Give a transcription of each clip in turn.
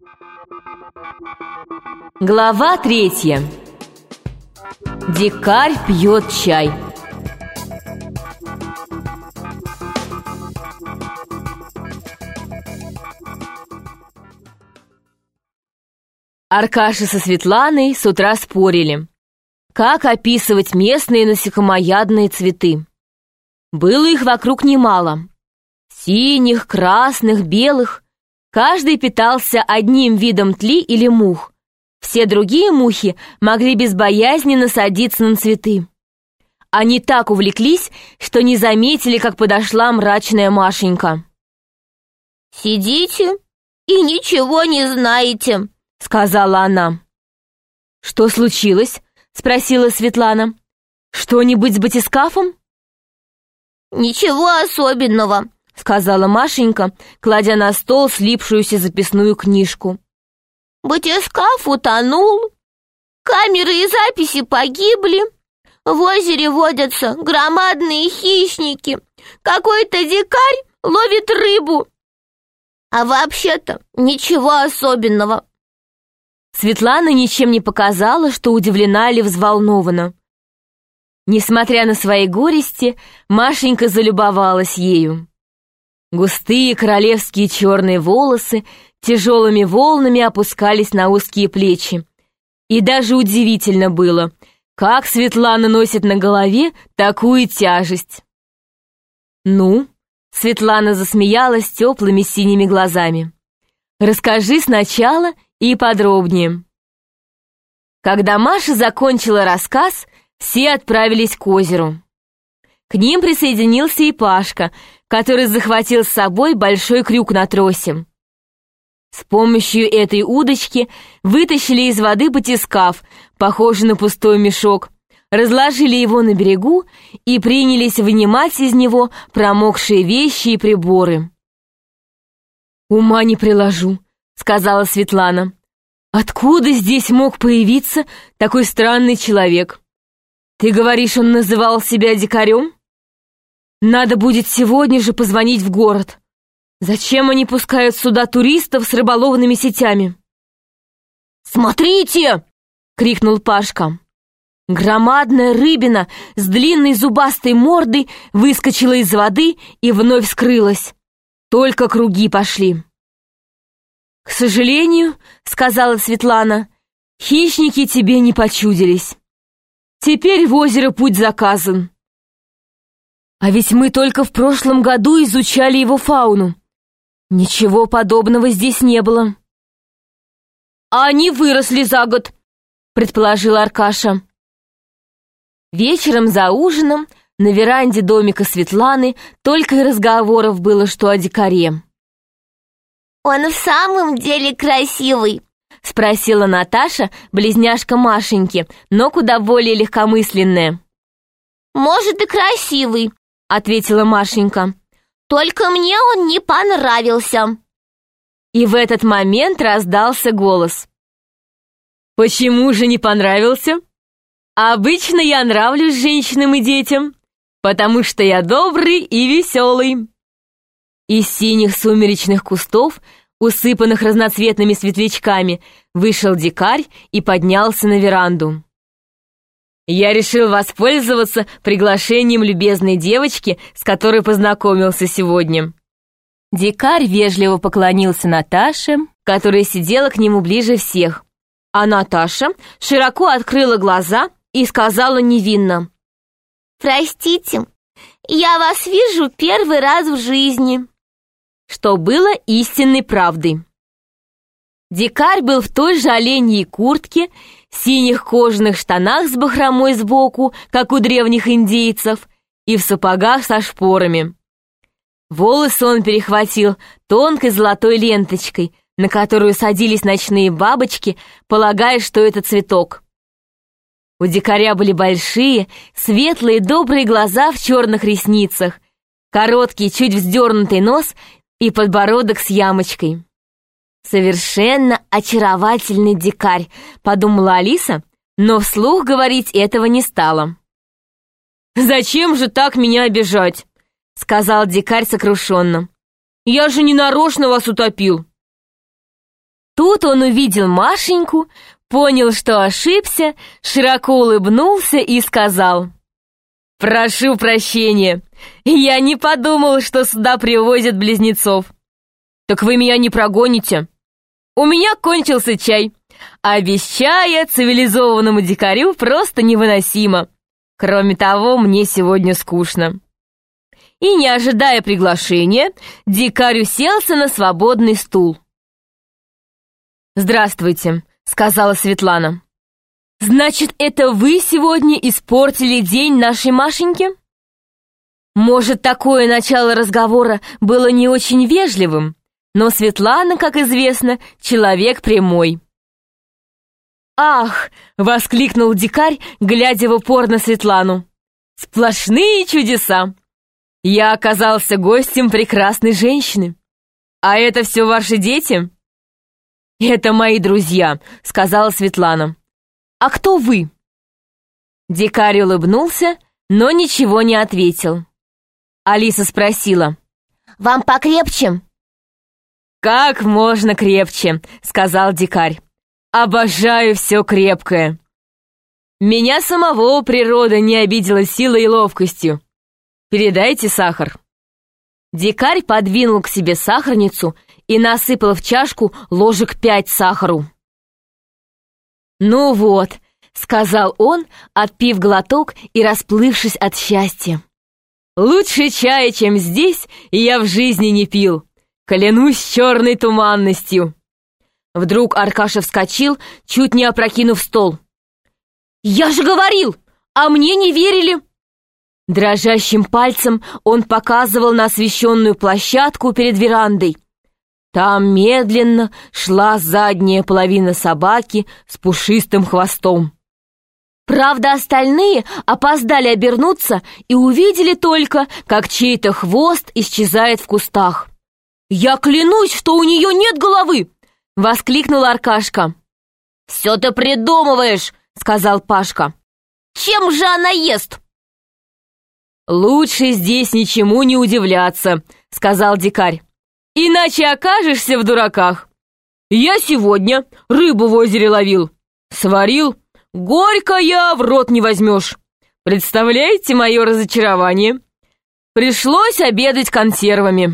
Глава 3. Дикарь пьет чай. Аркаша со Светланой с утра спорили, как описывать местные насекомоядные цветы. Было их вокруг немало. Синих, красных, белых. Каждый питался одним видом тли или мух. Все другие мухи могли безбоязненно садиться на цветы. Они так увлеклись, что не заметили, как подошла мрачная Машенька. «Сидите и ничего не знаете», — сказала она. «Что случилось?» — спросила Светлана. «Что-нибудь с батискафом?» «Ничего особенного», — сказала Машенька, кладя на стол слипшуюся записную книжку. «Батискаф утонул, камеры и записи погибли, в озере водятся громадные хищники, какой-то дикарь ловит рыбу. А вообще-то ничего особенного». Светлана ничем не показала, что удивлена или взволнована. Несмотря на свои горести, Машенька залюбовалась ею. Густые королевские черные волосы тяжелыми волнами опускались на узкие плечи. И даже удивительно было, как Светлана носит на голове такую тяжесть. «Ну?» — Светлана засмеялась теплыми синими глазами. «Расскажи сначала и подробнее». Когда Маша закончила рассказ, все отправились к озеру. К ним присоединился и Пашка, который захватил с собой большой крюк на тросе. С помощью этой удочки вытащили из воды батискаф, похожий на пустой мешок, разложили его на берегу и принялись вынимать из него промокшие вещи и приборы. «Ума не приложу», — сказала Светлана. «Откуда здесь мог появиться такой странный человек? Ты говоришь, он называл себя дикарем? Надо будет сегодня же позвонить в город. Зачем они пускают сюда туристов с рыболовными сетями?» «Смотрите!» — крикнул Пашка. Громадная рыбина с длинной зубастой мордой выскочила из воды и вновь скрылась. Только круги пошли. «К сожалению, — сказала Светлана, — хищники тебе не почудились. Теперь в озеро путь заказан. А ведь мы только в прошлом году изучали его фауну. Ничего подобного здесь не было». «А они выросли за год», — предположил Аркаша. Вечером за ужином на веранде домика Светланы только и разговоров было, что о дикаре. «Он в самом деле красивый?» — спросила Наташа, близняшка Машеньки, но куда более легкомысленная. «Может, и красивый», — ответила Машенька. «Только мне он не понравился». И в этот момент раздался голос. «Почему же не понравился? Обычно я нравлюсь женщинам и детям, потому что я добрый и веселый». Из синих сумеречных кустов, усыпанных разноцветными светлячками, вышел дикарь и поднялся на веранду. «Я решил воспользоваться приглашением любезной девочки, с которой познакомился сегодня». Дикарь вежливо поклонился Наташе, которая сидела к нему ближе всех, а Наташа широко открыла глаза и сказала невинно: «Простите, я вас вижу первый раз в жизни», что было истинной правдой. Дикарь был в той же оленьей куртке, синих кожаных штанах с бахромой сбоку, как у древних индейцев, и в сапогах со шпорами. Волосы он перехватил тонкой золотой ленточкой, на которую садились ночные бабочки, полагая, что это цветок. У дикаря были большие, светлые, добрые глаза в черных ресницах, короткий, чуть вздернутый нос и подбородок с ямочкой. «Совершенно очаровательный дикарь», — подумала Алиса, но вслух говорить этого не стала. «Зачем же так меня обижать?» — сказал дикарь сокрушенно. «Я же не нарочно вас утопил». Тут он увидел Машеньку, понял, что ошибся, широко улыбнулся и сказал: «Прошу прощения, я не подумал, что сюда привозят близнецов». «Так вы меня не прогоните. У меня кончился чай, а без чая цивилизованному дикарю просто невыносимо. Кроме того, мне сегодня скучно». И, не ожидая приглашения, дикарь уселся на свободный стул. «Здравствуйте», — сказала Светлана. «Значит, это вы сегодня испортили день нашей Машеньке?» Может, такое начало разговора было не очень вежливым, но Светлана, как известно, человек прямой. «Ах!» — воскликнул дикарь, глядя в упор на Светлану. «Сплошные чудеса! Я оказался гостем прекрасной женщины. А это все ваши дети?» «Это мои друзья», — сказала Светлана. «А кто вы?» Дикарь улыбнулся, но ничего не ответил. Алиса спросила: «Вам покрепче?» «Как можно крепче», — сказал дикарь. «Обожаю все крепкое. Меня самого природа не обидела силой и ловкостью. Передайте сахар». Дикарь подвинул к себе сахарницу и насыпал в чашку ложек 5 сахару. «Ну вот», — сказал он, отпив глоток и расплывшись от счастья. «Лучше чая, чем здесь, я в жизни не пил. Клянусь черной туманностью». Вдруг Аркаша вскочил, чуть не опрокинув стол. «Я же говорил, а мне не верили!» Дрожащим пальцем он показывал на освещенную площадку перед верандой. Там медленно шла задняя половина собаки с пушистым хвостом. Правда, остальные опоздали обернуться и увидели только, как чей-то хвост исчезает в кустах. «Я клянусь, что у нее нет головы!» — воскликнул Аркашка. «Все ты придумываешь!» — сказал Пашка. «Чем же она ест?» «Лучше здесь ничему не удивляться», — сказал дикарь. «Иначе окажешься в дураках. Я сегодня рыбу в озере ловил. Сварил. Горькая, в рот не возьмешь. Представляете мое разочарование? Пришлось обедать консервами».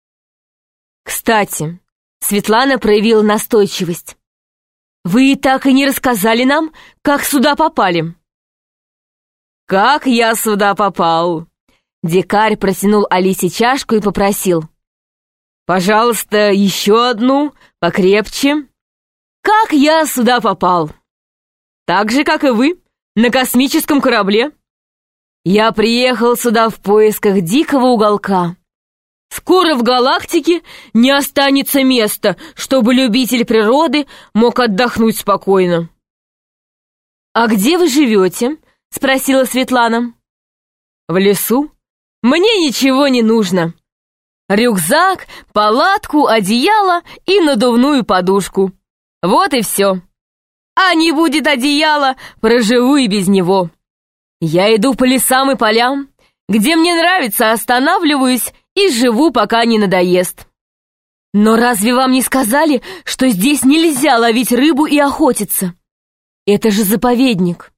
«Кстати», — Светлана проявила настойчивость, «вы так и не рассказали нам, как сюда попали». «Как я сюда попал?» Дикарь протянул Алисе чашку и попросил: «Пожалуйста, еще одну, покрепче». «Как я сюда попал?» «Так же, как и вы, на космическом корабле. Я приехал сюда в поисках дикого уголка. Скоро в галактике не останется места, чтобы любитель природы мог отдохнуть спокойно». «А где вы живете?» — спросила Светлана. «В лесу. Мне ничего не нужно. Рюкзак, палатку, одеяло и надувную подушку. Вот и все. А не будет одеяла, проживу и без него. Я иду по лесам и полям. Где мне нравится, останавливаюсь и живу, пока не надоест». «Но разве вам не сказали, что здесь нельзя ловить рыбу и охотиться? Это же заповедник».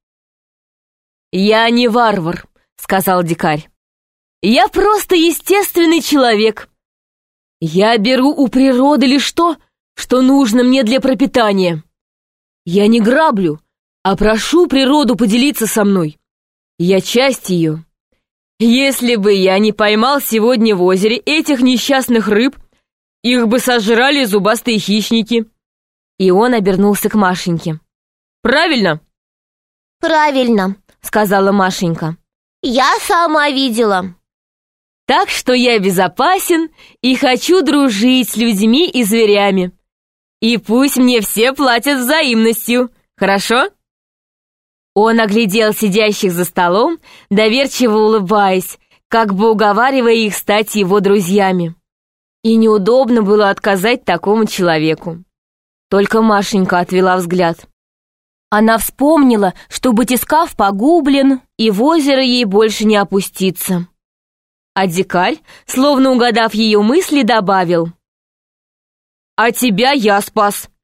«Я не варвар», — сказал дикарь. «Я просто естественный человек. Я беру у природы лишь то, что нужно мне для пропитания. Я не граблю, а прошу природу поделиться со мной. Я часть ее. Если бы я не поймал сегодня в озере этих несчастных рыб, их бы сожрали зубастые хищники». И он обернулся к Машеньке. «Правильно?» «Правильно», — сказала Машенька. «Я сама видела». «Так что я безопасен и хочу дружить с людьми и зверями. И пусть мне все платят взаимностью, хорошо?» Он оглядел сидящих за столом, доверчиво улыбаясь, как бы уговаривая их стать его друзьями. И неудобно было отказать такому человеку. Только Машенька отвела взгляд. Она вспомнила, что батискаф погублен, и в озеро ей больше не опуститься. А дикарь, словно угадав ее мысли, добавил: «А тебя я спас.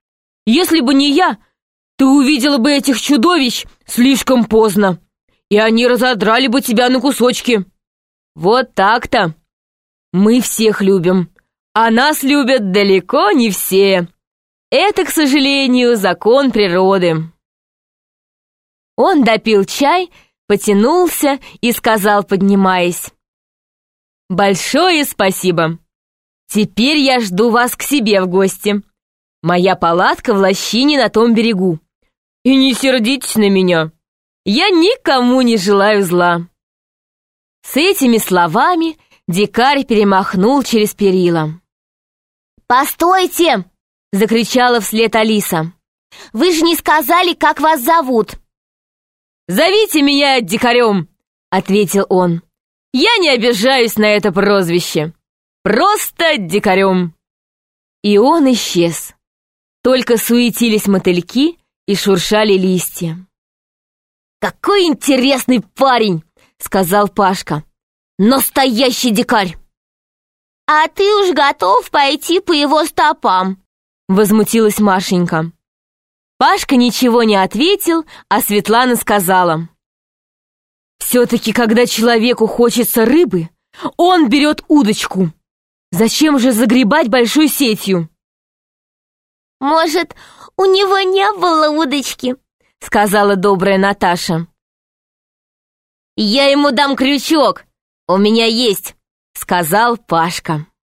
Если бы не я, ты увидела бы этих чудовищ слишком поздно, и они разодрали бы тебя на кусочки. Вот так-то. Мы всех любим, а нас любят далеко не все. Это, к сожалению, закон природы». Он допил чай, потянулся и сказал, поднимаясь: «Большое спасибо. Теперь я жду вас к себе в гости. Моя палатка в лощине на том берегу. И не сердитесь на меня. Я никому не желаю зла». С этими словами дикарь перемахнул через перила. «Постойте!» — закричала вслед Алиса. «Вы же не сказали, как вас зовут!» «Зовите меня дикарем!» — ответил он. «Я не обижаюсь на это прозвище. Просто дикарем!» И он исчез. Только суетились мотыльки и шуршали листья. «Какой интересный парень!» — сказал Пашка. «Настоящий дикарь!» «А ты уж готов пойти по его стопам?» — возмутилась Машенька. Пашка ничего не ответил, а Светлана сказала: «Все-таки, когда человеку хочется рыбы, он берет удочку. Зачем же загребать большой сетью?» «Может, у него не было удочки?» — сказала добрая Наташа. «Я ему дам крючок, у меня есть», — сказал Пашка.